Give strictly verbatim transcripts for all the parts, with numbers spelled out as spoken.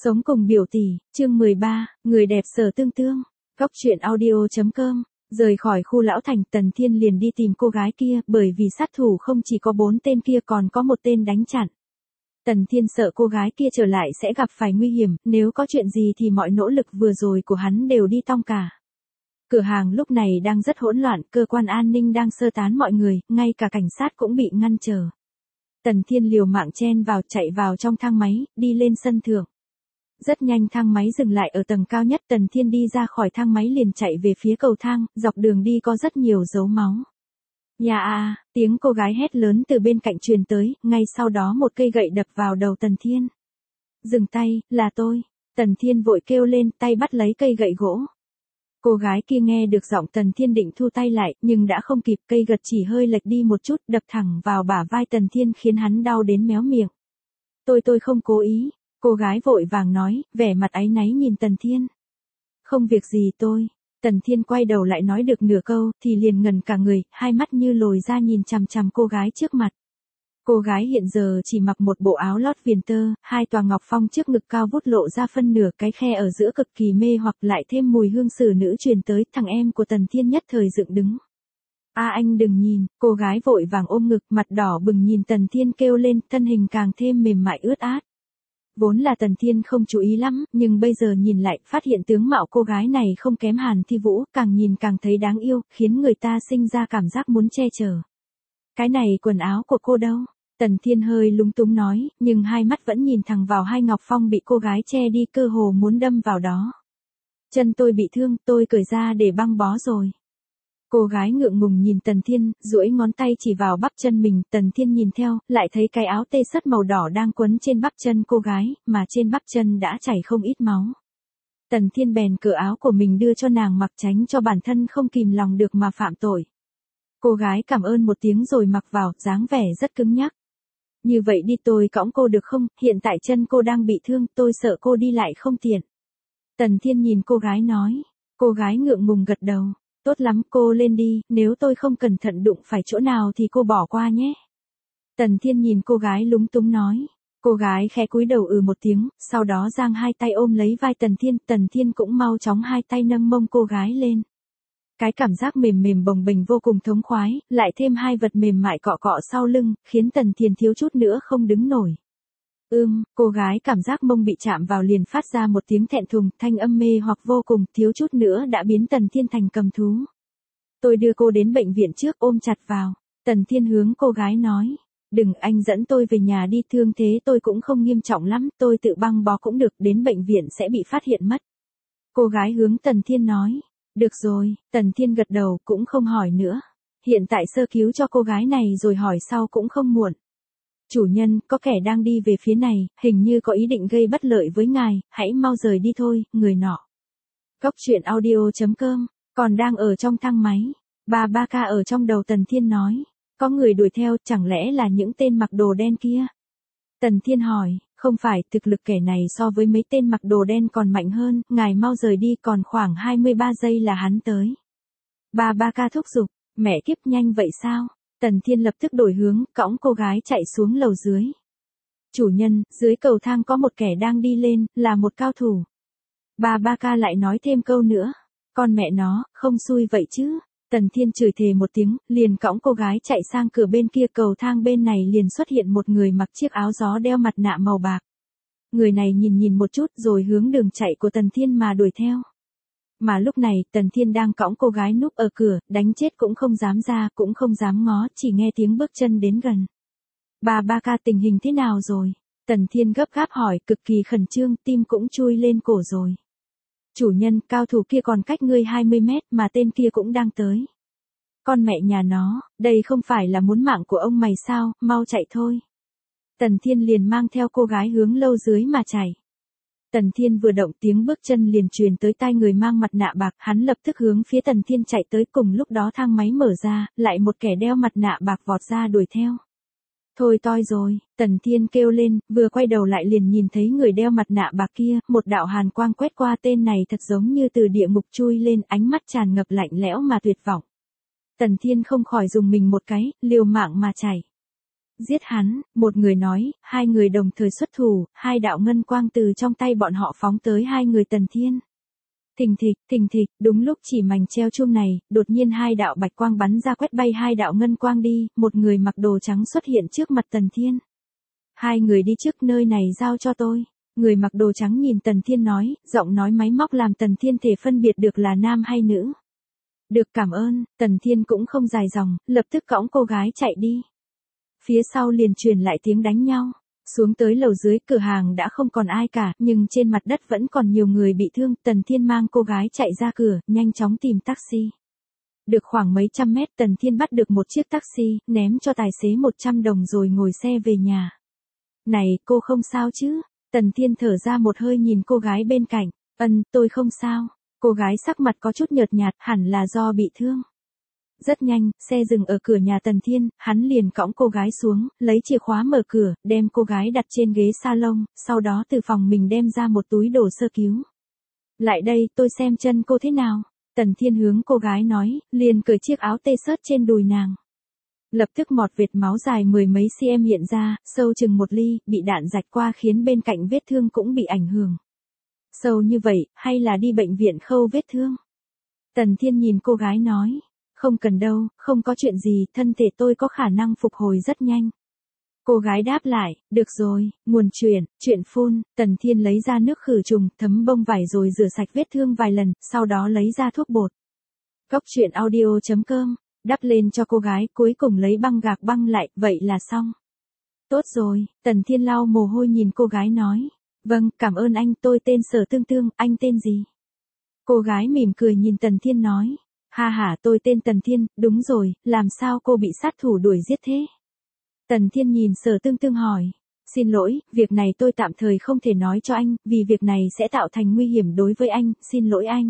Sống cùng biểu tỷ, chương mười ba, người đẹp Sở Tương Tương. Góc truyện audio.com. Rời khỏi khu lão thành, Tần Thiên liền đi tìm cô gái kia, bởi vì sát thủ không chỉ có bốn tên kia còn có một tên đánh chặn. Tần Thiên sợ cô gái kia trở lại sẽ gặp phải nguy hiểm, nếu có chuyện gì thì mọi nỗ lực vừa rồi của hắn đều đi tong cả. Cửa hàng lúc này đang rất hỗn loạn, cơ quan an ninh đang sơ tán mọi người, ngay cả cảnh sát cũng bị ngăn trở. Tần Thiên liều mạng chen vào, chạy vào trong thang máy, đi lên sân thượng. Rất nhanh thang máy dừng lại ở tầng cao nhất, Tần Thiên đi ra khỏi thang máy liền chạy về phía cầu thang, dọc đường đi có rất nhiều dấu máu. Nhà à, tiếng cô gái hét lớn từ bên cạnh truyền tới, ngay sau đó một cây gậy đập vào đầu Tần Thiên. Dừng tay, là tôi. Tần Thiên vội kêu lên, tay bắt lấy cây gậy gỗ. Cô gái kia nghe được giọng Tần Thiên định thu tay lại, nhưng đã không kịp, cây gật chỉ hơi lệch đi một chút, đập thẳng vào bả vai Tần Thiên khiến hắn đau đến méo miệng. Tôi tôi không cố ý. Cô gái vội vàng nói, vẻ mặt áy náy nhìn Tần Thiên. Không việc gì tôi. Tần Thiên quay đầu lại nói được nửa câu, thì liền ngẩn cả người, hai mắt như lồi ra nhìn chằm chằm cô gái trước mặt. Cô gái hiện giờ chỉ mặc một bộ áo lót viền tơ, hai tòa ngọc phong trước ngực cao vút lộ ra phân nửa, cái khe ở giữa cực kỳ mê hoặc, lại thêm mùi hương xử nữ truyền tới, thằng em của Tần Thiên nhất thời dựng đứng. A anh đừng nhìn, cô gái vội vàng ôm ngực, mặt đỏ bừng nhìn Tần Thiên kêu lên, thân hình càng thêm mềm mại ướt át. Vốn là Tần Thiên không chú ý lắm, nhưng bây giờ nhìn lại, phát hiện tướng mạo cô gái này không kém Hàn Thi Vũ, càng nhìn càng thấy đáng yêu, khiến người ta sinh ra cảm giác muốn che chở. Cái này quần áo của cô đâu? Tần Thiên hơi lúng túng nói, nhưng hai mắt vẫn nhìn thẳng vào hai ngọc phong bị cô gái che đi, cơ hồ muốn đâm vào đó. Chân tôi bị thương, tôi cởi ra để băng bó rồi. Cô gái ngượng ngùng nhìn Tần Thiên, duỗi ngón tay chỉ vào bắp chân mình, Tần Thiên nhìn theo, lại thấy cái áo tê sất màu đỏ đang quấn trên bắp chân cô gái, mà trên bắp chân đã chảy không ít máu. Tần Thiên bèn cởi áo của mình đưa cho nàng mặc, tránh cho bản thân không kìm lòng được mà phạm tội. Cô gái cảm ơn một tiếng rồi mặc vào, dáng vẻ rất cứng nhắc. Như vậy đi, tôi cõng cô được không, hiện tại chân cô đang bị thương, tôi sợ cô đi lại không tiện. Tần Thiên nhìn cô gái nói, cô gái ngượng ngùng gật đầu. Tốt lắm, cô lên đi, nếu tôi không cẩn thận đụng phải chỗ nào thì cô bỏ qua nhé. Tần Thiên nhìn cô gái lúng túng nói. Cô gái khẽ cúi đầu ừ một tiếng, sau đó giang hai tay ôm lấy vai Tần Thiên, Tần Thiên cũng mau chóng hai tay nâng mông cô gái lên. Cái cảm giác mềm mềm bồng bềnh vô cùng thống khoái, lại thêm hai vật mềm mại cọ cọ sau lưng, khiến Tần Thiên thiếu chút nữa không đứng nổi. Ưm, cô gái cảm giác mông bị chạm vào liền phát ra một tiếng thẹn thùng, thanh âm mê hoặc vô cùng, thiếu chút nữa đã biến Tần Thiên thành cầm thú. Tôi đưa cô đến bệnh viện trước, ôm chặt vào. Tần Thiên hướng cô gái nói, đừng, anh dẫn tôi về nhà đi, thương thế tôi cũng không nghiêm trọng lắm, tôi tự băng bó cũng được, đến bệnh viện sẽ bị phát hiện mất. Cô gái hướng Tần Thiên nói, được rồi, Tần Thiên gật đầu, cũng không hỏi nữa. Hiện tại sơ cứu cho cô gái này rồi hỏi sau cũng không muộn. Chủ nhân, có kẻ đang đi về phía này, hình như có ý định gây bất lợi với ngài, hãy mau rời đi thôi, người nọ. Góc truyện audio.com, còn đang ở trong thang máy. Ba ba ca ở trong đầu Tần Thiên nói, có người đuổi theo, chẳng lẽ là những tên mặc đồ đen kia? Tần Thiên hỏi, không phải, thực lực kẻ này so với mấy tên mặc đồ đen còn mạnh hơn, ngài mau rời đi, còn khoảng hai mươi ba giây là hắn tới. Ba ba ca thúc giục, mẹ kiếp, nhanh vậy sao? Tần Thiên lập tức đổi hướng, cõng cô gái chạy xuống lầu dưới. Chủ nhân, dưới cầu thang có một kẻ đang đi lên, là một cao thủ. Ba ba ca lại nói thêm câu nữa. Con mẹ nó, không xui vậy chứ. Tần Thiên chửi thề một tiếng, liền cõng cô gái chạy sang cửa bên kia, cầu thang bên này liền xuất hiện một người mặc chiếc áo gió đeo mặt nạ màu bạc. Người này nhìn nhìn một chút rồi hướng đường chạy của Tần Thiên mà đuổi theo. Mà lúc này, Tần Thiên đang cõng cô gái núp ở cửa, đánh chết cũng không dám ra, cũng không dám ngó, chỉ nghe tiếng bước chân đến gần. Bà ba ca, tình hình thế nào rồi? Tần Thiên gấp gáp hỏi, cực kỳ khẩn trương, tim cũng chui lên cổ rồi. Chủ nhân, cao thủ kia còn cách ngươi hai mươi mét, mà tên kia cũng đang tới. Con mẹ nhà nó, đây không phải là muốn mạng của ông mày sao, mau chạy thôi. Tần Thiên liền mang theo cô gái hướng lâu dưới mà chạy. Tần Thiên vừa động, tiếng bước chân liền truyền tới tai người mang mặt nạ bạc, hắn lập tức hướng phía Tần Thiên chạy tới, cùng lúc đó thang máy mở ra, lại một kẻ đeo mặt nạ bạc vọt ra đuổi theo. Thôi toi rồi, Tần Thiên kêu lên, vừa quay đầu lại liền nhìn thấy người đeo mặt nạ bạc kia, một đạo hàn quang quét qua, tên này thật giống như từ địa ngục chui lên, ánh mắt tràn ngập lạnh lẽo mà tuyệt vọng. Tần Thiên không khỏi dùng mình một cái, liều mạng mà chạy. Giết hắn, một người nói, hai người đồng thời xuất thủ, hai đạo ngân quang từ trong tay bọn họ phóng tới hai người Tần Thiên. Thình thịch, thình thịch, đúng lúc chỉ mảnh treo chuông này, đột nhiên hai đạo bạch quang bắn ra quét bay hai đạo ngân quang đi, một người mặc đồ trắng xuất hiện trước mặt Tần Thiên. Hai người đi trước, nơi này giao cho tôi. Người mặc đồ trắng nhìn Tần Thiên nói, giọng nói máy móc làm Tần Thiên thể phân biệt được là nam hay nữ. Được, cảm ơn. Tần Thiên cũng không dài dòng, lập tức cõng cô gái chạy đi. Phía sau liền truyền lại tiếng đánh nhau. Xuống tới lầu dưới, cửa hàng đã không còn ai cả, nhưng trên mặt đất vẫn còn nhiều người bị thương. Tần Thiên mang cô gái chạy ra cửa, nhanh chóng tìm taxi. Được khoảng mấy trăm mét, Tần Thiên bắt được một chiếc taxi, ném cho tài xế một trăm đồng rồi ngồi xe về nhà. Này, cô không sao chứ? Tần Thiên thở ra một hơi nhìn cô gái bên cạnh. Ân, tôi không sao. Cô gái sắc mặt có chút nhợt nhạt, hẳn là do bị thương. Rất nhanh, xe dừng ở cửa nhà Tần Thiên, hắn liền cõng cô gái xuống, lấy chìa khóa mở cửa, đem cô gái đặt trên ghế salon, sau đó từ phòng mình đem ra một túi đồ sơ cứu. Lại đây, tôi xem chân cô thế nào. Tần Thiên hướng cô gái nói, liền cởi chiếc áo t-shirt trên đùi nàng. Lập tức một vệt máu dài mười mấy cm hiện ra, sâu chừng một ly, bị đạn rạch qua khiến bên cạnh vết thương cũng bị ảnh hưởng. Sâu như vậy, hay là đi bệnh viện khâu vết thương? Tần Thiên nhìn cô gái nói. Không cần đâu, không có chuyện gì, thân thể tôi có khả năng phục hồi rất nhanh. Cô gái đáp lại, được rồi, nguồn chuyện, chuyện phun. Tần Thiên lấy ra nước khử trùng, thấm bông vải rồi rửa sạch vết thương vài lần, sau đó lấy ra thuốc bột. Góc truyện audio chấm com, đắp lên cho cô gái, cuối cùng lấy băng gạc băng lại, vậy là xong. Tốt rồi, Tần Thiên lau mồ hôi nhìn cô gái nói. Vâng, cảm ơn anh, tôi tên Sở Tương Tương, anh tên gì? Cô gái mỉm cười nhìn Tần Thiên nói. Ha ha, tôi tên Tần Thiên, đúng rồi, làm sao cô bị sát thủ đuổi giết thế? Tần Thiên nhìn Sở Tương Tương hỏi. Xin lỗi, việc này tôi tạm thời không thể nói cho anh, vì việc này sẽ tạo thành nguy hiểm đối với anh, xin lỗi anh.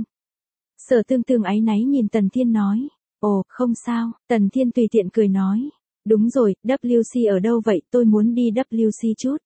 Sở Tương Tương áy náy nhìn Tần Thiên nói. Ồ, không sao, Tần Thiên tùy tiện cười nói. Đúng rồi, W C ở đâu vậy, tôi muốn đi W C chút.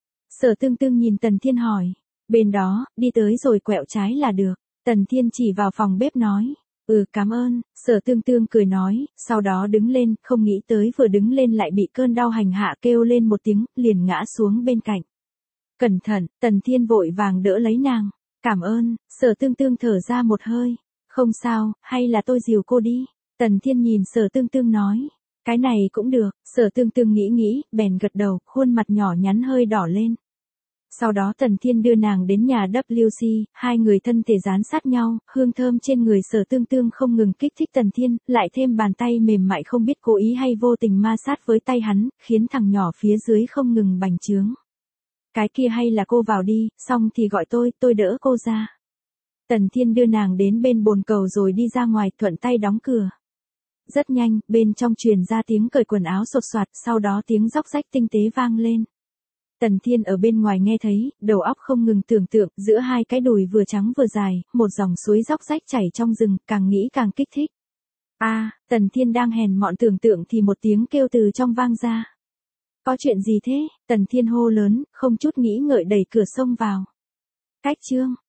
Sở Tương Tương nhìn Tần Thiên hỏi. Bên đó, đi tới rồi quẹo trái là được. Tần Thiên chỉ vào phòng bếp nói. Ừ, cảm ơn. Sở Tương Tương cười nói, sau đó đứng lên, không nghĩ tới vừa đứng lên lại bị cơn đau hành hạ, kêu lên một tiếng, liền ngã xuống bên cạnh. Cẩn thận, Tần Thiên vội vàng đỡ lấy nàng. Cảm ơn. Sở Tương Tương thở ra một hơi. Không sao, hay là tôi dìu cô đi. Tần Thiên nhìn Sở Tương Tương nói. Cái này cũng được. Sở Tương Tương nghĩ nghĩ, bèn gật đầu, khuôn mặt nhỏ nhắn hơi đỏ lên. Sau đó Tần Thiên đưa nàng đến nhà W C, hai người thân thể dán sát nhau, hương thơm trên người Sở Tương Tương không ngừng kích thích Tần Thiên, lại thêm bàn tay mềm mại không biết cố ý hay vô tình ma sát với tay hắn, khiến thằng nhỏ phía dưới không ngừng bành trướng. Cái kia hay là cô vào đi, xong thì gọi tôi, tôi đỡ cô ra. Tần Thiên đưa nàng đến bên bồn cầu rồi đi ra ngoài, thuận tay đóng cửa. Rất nhanh, bên trong truyền ra tiếng cởi quần áo sột soạt, sau đó tiếng róc rách tinh tế vang lên. Tần Thiên ở bên ngoài nghe thấy, đầu óc không ngừng tưởng tượng, giữa hai cái đùi vừa trắng vừa dài, một dòng suối róc rách chảy trong rừng, càng nghĩ càng kích thích. A, à, Tần Thiên đang hèn mọn tưởng tượng thì một tiếng kêu từ trong vang ra. Có chuyện gì thế? Tần Thiên hô lớn, không chút nghĩ ngợi đẩy cửa xông vào. Cách chương